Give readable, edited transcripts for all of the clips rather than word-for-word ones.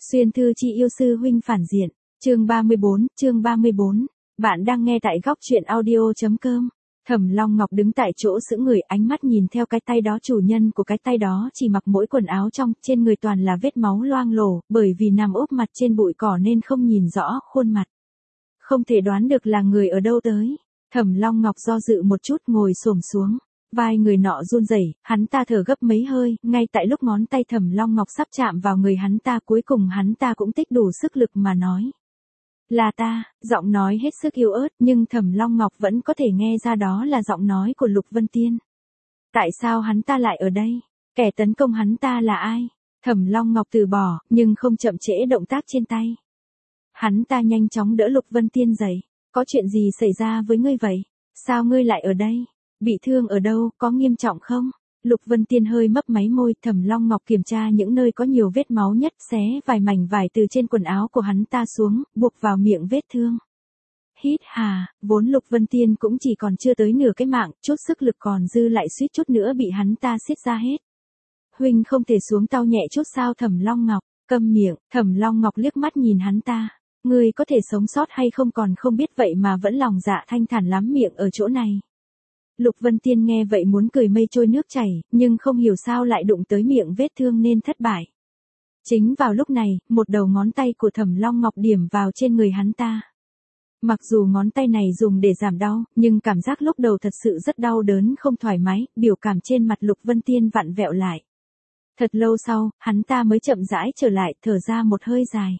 Xuyên thư chi yêu sư huynh phản diện, chương 34, bạn đang nghe tại góc truyện audio.com. Thẩm Long Ngọc đứng tại chỗ sững người, ánh mắt nhìn theo cái tay đó, chủ nhân của cái tay đó chỉ mặc mỗi quần áo trong, trên người toàn là vết máu loang lổ, bởi vì nằm úp mặt trên bụi cỏ nên không nhìn rõ khuôn mặt. Không thể đoán được là người ở đâu tới. Thẩm Long Ngọc do dự một chút, ngồi xổm xuống. Vai người nọ run rẩy, hắn ta thở gấp mấy hơi, ngay tại lúc ngón tay Thẩm Long Ngọc sắp chạm vào người hắn ta, cuối cùng hắn ta cũng tích đủ sức lực mà nói. Là ta, giọng nói hết sức yếu ớt, nhưng Thẩm Long Ngọc vẫn có thể nghe ra đó là giọng nói của Lục Vân Tiên. Tại sao hắn ta lại ở đây? Kẻ tấn công hắn ta là ai? Thẩm Long Ngọc từ bỏ, nhưng không chậm trễ động tác trên tay. Hắn ta nhanh chóng đỡ Lục Vân Tiên dậy. Có chuyện gì xảy ra với ngươi vậy? Sao ngươi lại ở đây? Bị thương ở đâu, có nghiêm trọng không? Lục Vân Tiên hơi mấp máy môi, Thẩm Long Ngọc kiểm tra những nơi có nhiều vết máu nhất, xé vài mảnh vải từ trên quần áo của hắn ta xuống, buộc vào miệng vết thương. Hít hà, vốn Lục Vân Tiên cũng chỉ còn chưa tới nửa cái mạng, chút sức lực còn dư lại suýt chút nữa bị hắn ta xiết ra hết. Huynh không thể xuống tao nhẹ chút sao? Thẩm Long Ngọc, câm miệng. Thẩm Long Ngọc liếc mắt nhìn hắn ta. Ngươi có thể sống sót hay không còn không biết, vậy mà vẫn lòng dạ thanh thản lắm miệng ở chỗ này. Lục Vân Tiên nghe vậy muốn cười mây trôi nước chảy, nhưng không hiểu sao lại đụng tới miệng vết thương nên thất bại. Chính vào lúc này, một đầu ngón tay của Thẩm Long Ngọc điểm vào trên người hắn ta. Mặc dù ngón tay này dùng để giảm đau, nhưng cảm giác lúc đầu thật sự rất đau đớn, không thoải mái, biểu cảm trên mặt Lục Vân Tiên vặn vẹo lại. Thật lâu sau, hắn ta mới chậm rãi trở lại, thở ra một hơi dài.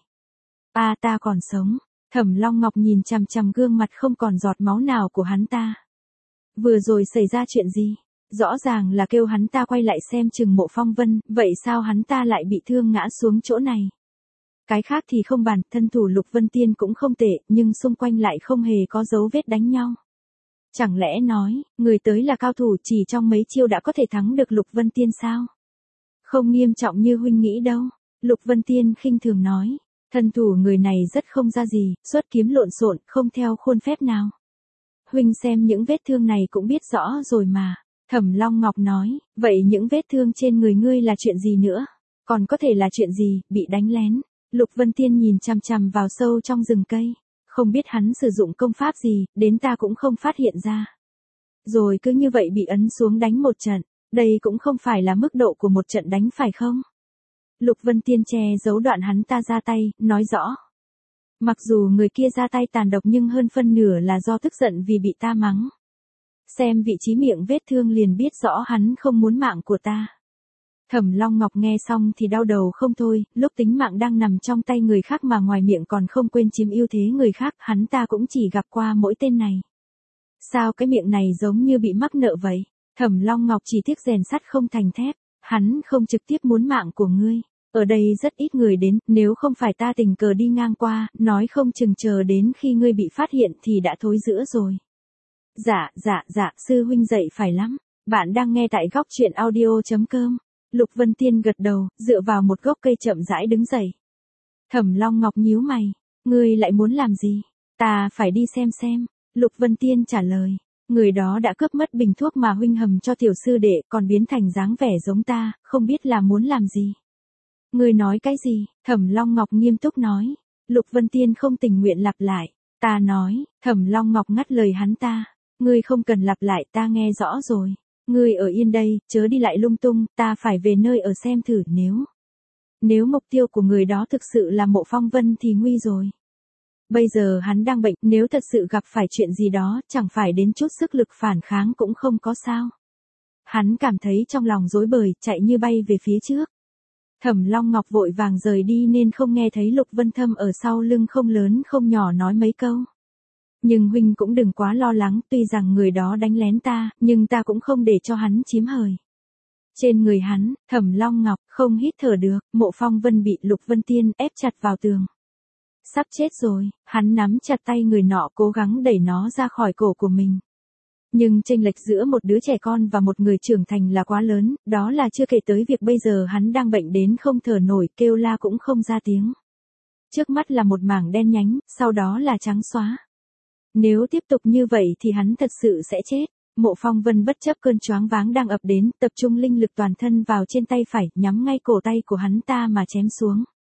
Ta còn sống. Thẩm Long Ngọc nhìn chằm chằm gương mặt không còn giọt máu nào của hắn ta. Vừa rồi xảy ra chuyện gì? Rõ ràng là kêu hắn ta quay lại xem chừng Mộ Phong Vân, vậy sao hắn ta lại bị thương ngã xuống chỗ này? Cái khác thì không bàn, thân thủ Lục Vân Tiên cũng không tệ, nhưng xung quanh lại không hề có dấu vết đánh nhau. Chẳng lẽ nói, người tới là cao thủ, chỉ trong mấy chiêu đã có thể thắng được Lục Vân Tiên sao? Không nghiêm trọng như huynh nghĩ đâu. Lục Vân Tiên khinh thường nói. Thân thủ người này rất không ra gì, xuất kiếm lộn xộn, không theo khuôn phép nào. Huynh xem những vết thương này cũng biết rõ rồi mà. Thẩm Long Ngọc nói, vậy những vết thương trên người ngươi là chuyện gì nữa? Còn có thể là chuyện gì, bị đánh lén? Lục Vân Tiên nhìn chằm chằm vào sâu trong rừng cây. Không biết hắn sử dụng công pháp gì, đến ta cũng không phát hiện ra. Rồi cứ như vậy bị ấn xuống đánh một trận, đây cũng không phải là mức độ của một trận đánh phải không? Lục Vân Tiên che giấu đoạn hắn ta ra tay, nói rõ. Mặc dù người kia ra tay tàn độc nhưng hơn phân nửa là do tức giận vì bị ta mắng. Xem vị trí miệng vết thương liền biết rõ hắn không muốn mạng của ta. Thẩm Long Ngọc nghe xong thì đau đầu không thôi, lúc tính mạng đang nằm trong tay người khác mà ngoài miệng còn không quên chiếm ưu thế người khác, hắn ta cũng chỉ gặp qua mỗi tên này. Sao cái miệng này giống như bị mắc nợ vậy? Thẩm Long Ngọc chỉ tiếc rèn sắt không thành thép, hắn không trực tiếp muốn mạng của ngươi. Ở đây rất ít người đến, nếu không phải ta tình cờ đi ngang qua, nói không chừng chờ đến khi ngươi bị phát hiện thì đã thối rữa rồi. Dạ, sư huynh dạy phải lắm. Bạn đang nghe tại góc truyện audio.com. Lục Vân Tiên gật đầu, dựa vào một gốc cây chậm rãi đứng dậy. Thẩm Long Ngọc nhíu mày. Ngươi lại muốn làm gì? Ta phải đi xem. Lục Vân Tiên trả lời. Người đó đã cướp mất bình thuốc mà huynh hầm cho tiểu sư đệ, còn biến thành dáng vẻ giống ta, không biết là muốn làm gì. Ngươi nói cái gì? Thẩm Long Ngọc nghiêm túc nói. Lục Vân Tiên không tình nguyện lặp lại. Ta nói. Thẩm Long Ngọc ngắt lời hắn ta. Ngươi không cần lặp lại, ta nghe rõ rồi. Ngươi ở yên đây, chớ đi lại lung tung, ta phải về nơi ở xem thử, nếu mục tiêu của người đó thực sự là Mộ Phong Vân thì nguy rồi. Bây giờ hắn đang bệnh, nếu thật sự gặp phải chuyện gì đó, chẳng phải đến chút sức lực phản kháng cũng không có sao. Hắn cảm thấy trong lòng rối bời, chạy như bay về phía trước. Thẩm Long Ngọc vội vàng rời đi nên không nghe thấy Lục Vân Thâm ở sau lưng không lớn không nhỏ nói mấy câu. Nhưng huynh cũng đừng quá lo lắng, tuy rằng người đó đánh lén ta, nhưng ta cũng không để cho hắn chiếm hời. Trên người hắn, Thẩm Long Ngọc không hít thở được, Mộ Phong Vân bị Lục Vân Tiên ép chặt vào tường. Sắp chết rồi, hắn nắm chặt tay người nọ cố gắng đẩy nó ra khỏi cổ của mình. Nhưng chênh lệch giữa một đứa trẻ con và một người trưởng thành là quá lớn, đó là chưa kể tới việc bây giờ hắn đang bệnh đến không thở nổi, kêu la cũng không ra tiếng. Trước mắt là một mảng đen nhánh, sau đó là trắng xóa. Nếu tiếp tục như vậy thì hắn thật sự sẽ chết. Mộ Phong Vân bất chấp cơn choáng váng đang ập đến, tập trung linh lực toàn thân vào trên tay phải, nhắm ngay cổ tay của hắn ta mà chém xuống.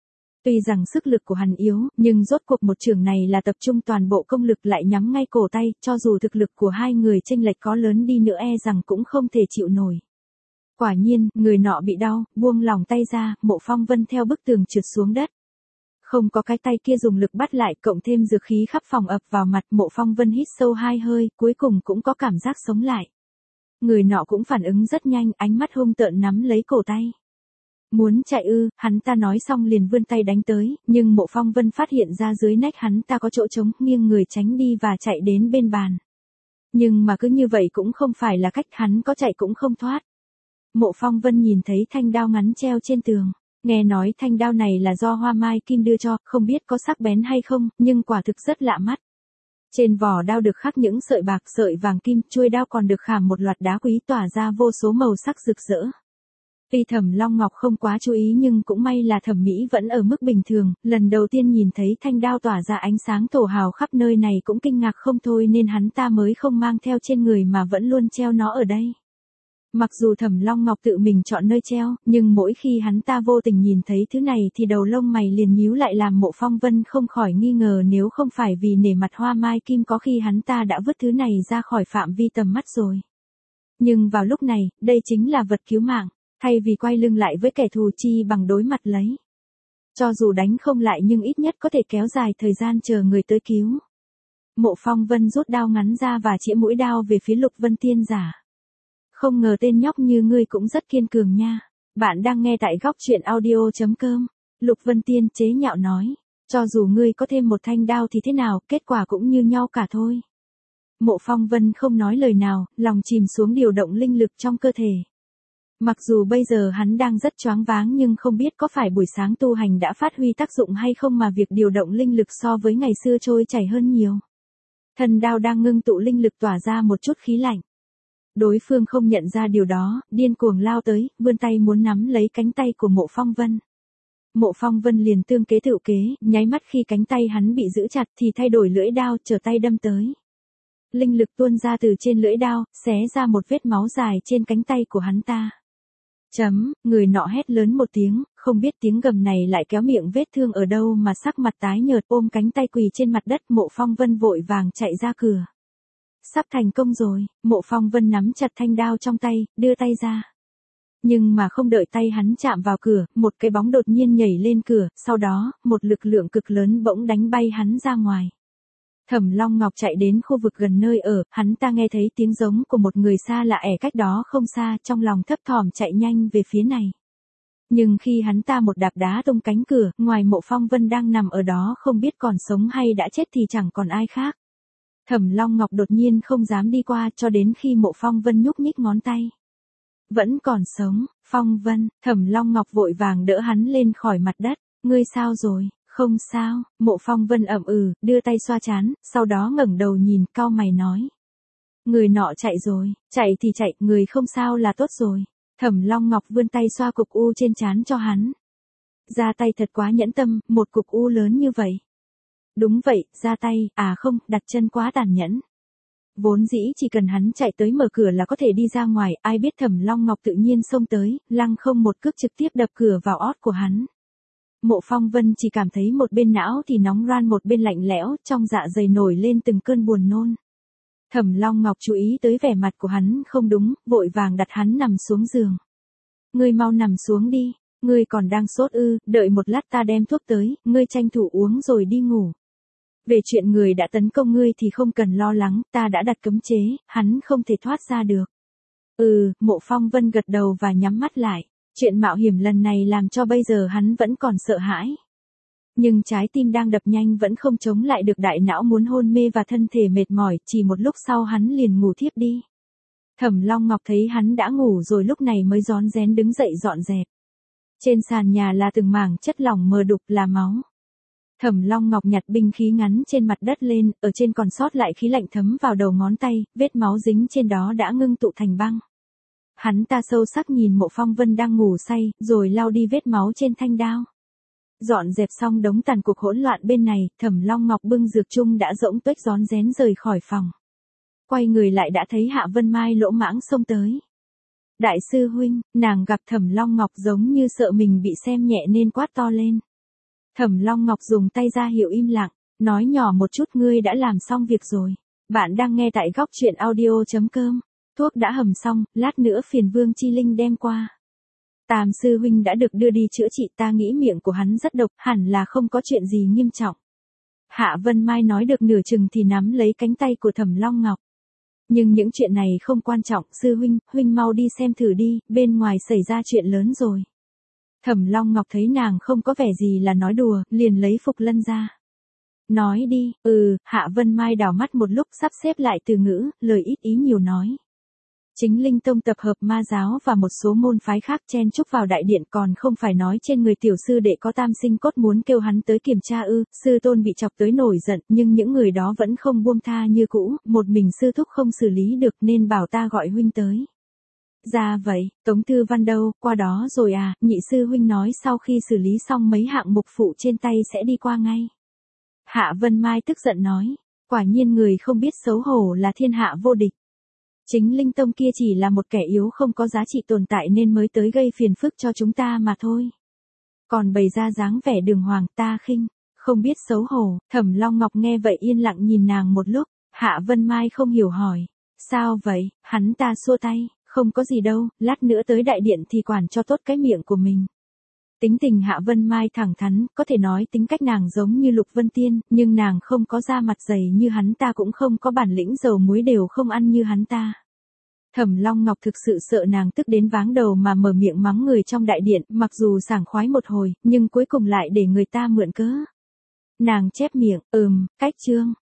Tuy rằng sức lực của hắn yếu, nhưng rốt cuộc một chưởng này là tập trung toàn bộ công lực lại nhắm ngay cổ tay, cho dù thực lực của hai người chênh lệch có lớn đi nữa rằng cũng không thể chịu nổi. Quả nhiên, người nọ bị đau, buông lỏng tay ra, Mộ Phong Vân theo bức tường trượt xuống đất. Không có cái tay kia dùng lực bắt lại, cộng thêm dược khí khắp phòng ập vào mặt, Mộ Phong Vân hít sâu 2 hơi, cuối cùng cũng có cảm giác sống lại. Người nọ cũng phản ứng rất nhanh, ánh mắt hung tợn nắm lấy cổ tay. Muốn chạy ư, hắn ta nói xong liền vươn tay đánh tới, nhưng Mộ Phong Vân phát hiện ra dưới nách hắn ta có chỗ trống, nghiêng người tránh đi và chạy đến bên bàn. Nhưng mà cứ như vậy cũng không phải là cách, hắn có chạy cũng không thoát. Mộ Phong Vân nhìn thấy thanh đao ngắn treo trên tường. Nghe nói thanh đao này là do Hoa Mai Kim đưa cho, không biết có sắc bén hay không, nhưng quả thực rất lạ mắt. Trên vỏ đao được khắc những sợi bạc, sợi vàng kim, chuôi đao còn được khảm một loạt đá quý tỏa ra vô số màu sắc rực rỡ. Tuy Thẩm Long Ngọc không quá chú ý nhưng cũng may là thẩm mỹ vẫn ở mức bình thường, lần đầu tiên nhìn thấy thanh đao tỏa ra ánh sáng thổ hào khắp nơi này cũng kinh ngạc không thôi nên hắn ta mới không mang theo trên người mà vẫn luôn treo nó ở đây. Mặc dù Thẩm Long Ngọc tự mình chọn nơi treo, nhưng mỗi khi hắn ta vô tình nhìn thấy thứ này thì đầu lông mày liền nhíu lại làm Mộ Phong Vân không khỏi nghi ngờ nếu không phải vì nể mặt Hoa Mai Kim có khi hắn ta đã vứt thứ này ra khỏi phạm vi tầm mắt rồi. Nhưng vào lúc này, đây chính là vật cứu mạng, thay vì quay lưng lại với kẻ thù chi bằng đối mặt lấy. Cho dù đánh không lại nhưng ít nhất có thể kéo dài thời gian chờ người tới cứu. Mộ Phong Vân rút đao ngắn ra và chĩa mũi đao về phía Lục Vân Tiên giả. Không ngờ tên nhóc như ngươi cũng rất kiên cường nha. Bạn đang nghe tại góc truyện audio.com. Lục Vân Tiên chế nhạo nói. Cho dù ngươi có thêm một thanh đao thì thế nào, kết quả cũng như nhau cả thôi. Mộ Phong Vân không nói lời nào, lòng chìm xuống điều động linh lực trong cơ thể. Mặc dù bây giờ hắn đang rất choáng váng nhưng không biết có phải buổi sáng tu hành đã phát huy tác dụng hay không mà việc điều động linh lực so với ngày xưa trôi chảy hơn nhiều. Thần đao đang ngưng tụ linh lực tỏa ra một chút khí lạnh. Đối phương không nhận ra điều đó, điên cuồng lao tới, vươn tay muốn nắm lấy cánh tay của Mộ Phong Vân. Mộ Phong Vân liền tương kế tựu kế, nháy mắt khi cánh tay hắn bị giữ chặt thì thay đổi lưỡi đao, trở tay đâm tới. Linh lực tuôn ra từ trên lưỡi đao, xé ra một vết máu dài trên cánh tay của hắn ta. Người nọ hét lớn một tiếng, không biết tiếng gầm này lại kéo miệng vết thương ở đâu mà sắc mặt tái nhợt ôm cánh tay quỳ trên mặt đất. Mộ Phong Vân vội vàng chạy ra cửa. Sắp thành công rồi, Mộ Phong Vân nắm chặt thanh đao trong tay, đưa tay ra. Nhưng mà không đợi tay hắn chạm vào cửa, một cái bóng đột nhiên nhảy lên cửa, sau đó, một lực lượng cực lớn bỗng đánh bay hắn ra ngoài. Thẩm Long Ngọc chạy đến khu vực gần nơi ở, hắn ta nghe thấy tiếng giống của một người xa lạ ẻ cách đó không xa, trong lòng thấp thỏm chạy nhanh về phía này. Nhưng khi hắn ta một đạp đá tung cánh cửa, ngoài Mộ Phong Vân đang nằm ở đó không biết còn sống hay đã chết thì chẳng còn ai khác. Thẩm Long Ngọc đột nhiên không dám đi qua cho đến khi Mộ Phong Vân nhúc nhích ngón tay. Vẫn còn sống, Phong Vân, Thẩm Long Ngọc vội vàng đỡ hắn lên khỏi mặt đất. Ngươi sao rồi? Không sao, Mộ Phong Vân ậm đưa tay xoa trán, sau đó ngẩng đầu nhìn, cau mày nói. Người nọ chạy rồi, chạy thì chạy, người không sao là tốt rồi. Thẩm Long Ngọc vươn tay xoa cục u trên trán cho hắn. Ra tay thật quá nhẫn tâm, một cục u lớn như vậy. Đúng vậy, ra tay, không, đặt chân quá tàn nhẫn. Vốn dĩ chỉ cần hắn chạy tới mở cửa là có thể đi ra ngoài, ai biết Thẩm Long Ngọc tự nhiên xông tới, lăng không một cước trực tiếp đập cửa vào ót của hắn. Mộ Phong Vân chỉ cảm thấy một bên não thì nóng ran một bên lạnh lẽo, trong dạ dày nổi lên từng cơn buồn nôn. Thẩm Long Ngọc chú ý tới vẻ mặt của hắn không đúng, vội vàng đặt hắn nằm xuống giường. Ngươi mau nằm xuống đi, ngươi còn đang sốt ư, đợi một lát ta đem thuốc tới, ngươi tranh thủ uống rồi đi ngủ. Về chuyện người đã tấn công ngươi thì không cần lo lắng, ta đã đặt cấm chế, hắn không thể thoát ra được. Mộ Phong Vân gật đầu và nhắm mắt lại. Chuyện mạo hiểm lần này làm cho bây giờ hắn vẫn còn sợ hãi. Nhưng trái tim đang đập nhanh vẫn không chống lại được đại não muốn hôn mê và thân thể mệt mỏi, chỉ một lúc sau hắn liền ngủ thiếp đi. Thẩm Long Ngọc thấy hắn đã ngủ rồi lúc này mới rón rén đứng dậy dọn dẹp. Trên sàn nhà là từng mảng chất lỏng mờ đục là máu. Thẩm Long Ngọc nhặt binh khí ngắn trên mặt đất lên, ở trên còn sót lại khí lạnh thấm vào đầu ngón tay, vết máu dính trên đó đã ngưng tụ thành băng. Hắn ta sâu sắc nhìn Mộ Phong Vân đang ngủ say, rồi lau đi vết máu trên thanh đao. Dọn dẹp xong đống tàn cuộc hỗn loạn bên này, Thẩm Long Ngọc bưng dược chung đã rỗng tuếch rón rén rời khỏi phòng. Quay người lại đã thấy Hạ Vân Mai lỗ mãng xông tới. Đại sư huynh, nàng gặp Thẩm Long Ngọc giống như sợ mình bị xem nhẹ nên quát to lên. Thẩm Long Ngọc dùng tay ra hiệu im lặng, nói nhỏ một chút ngươi đã làm xong việc rồi. Bạn đang nghe tại góc chuyện audio.com. Thuốc đã hầm xong, lát nữa phiền Vương Chi Linh đem qua. Tam sư huynh đã được đưa đi chữa trị, ta nghĩ miệng của hắn rất độc, hẳn là không có chuyện gì nghiêm trọng. Hạ Vân Mai nói được nửa chừng thì nắm lấy cánh tay của Thẩm Long Ngọc. Nhưng những chuyện này không quan trọng, sư huynh, huynh mau đi xem thử đi, bên ngoài xảy ra chuyện lớn rồi. Thẩm Long Ngọc thấy nàng không có vẻ gì là nói đùa, liền lấy Phục Lân ra. Nói đi, Hạ Vân Mai đảo mắt một lúc sắp xếp lại từ ngữ, lời ít ý nhiều nói. Chính Linh Tông tập hợp ma giáo và một số môn phái khác chen chúc vào đại điện, còn không phải nói trên người tiểu sư đệ có tam sinh cốt muốn kêu hắn tới kiểm tra sư tôn bị chọc tới nổi giận, nhưng những người đó vẫn không buông tha như cũ, một mình sư thúc không xử lý được nên bảo ta gọi huynh tới. Ra vậy, Tống Thư Văn đâu, qua đó rồi à, nhị sư huynh nói sau khi xử lý xong mấy hạng mục phụ trên tay sẽ đi qua ngay. Hạ Vân Mai tức giận nói, quả nhiên người không biết xấu hổ là thiên hạ vô địch. Chính Linh Tông kia chỉ là một kẻ yếu không có giá trị tồn tại nên mới tới gây phiền phức cho chúng ta mà thôi. Còn bày ra dáng vẻ đường hoàng ta khinh, không biết xấu hổ. Thẩm Long Ngọc nghe vậy yên lặng nhìn nàng một lúc, Hạ Vân Mai không hiểu hỏi, sao vậy, hắn ta xua tay, không có gì đâu, lát nữa tới đại điện thì quản cho tốt cái miệng của mình. Tính tình Hạ Vân Mai thẳng thắn, có thể nói tính cách nàng giống như Lục Vân Tiên, nhưng nàng không có da mặt dày như hắn ta, cũng không có bản lĩnh dầu muối đều không ăn như hắn ta. Thẩm Long Ngọc thực sự sợ nàng tức đến váng đầu mà mở miệng mắng người trong đại điện, mặc dù sảng khoái một hồi, nhưng cuối cùng lại để người ta mượn cớ. Nàng chép miệng, cách chương.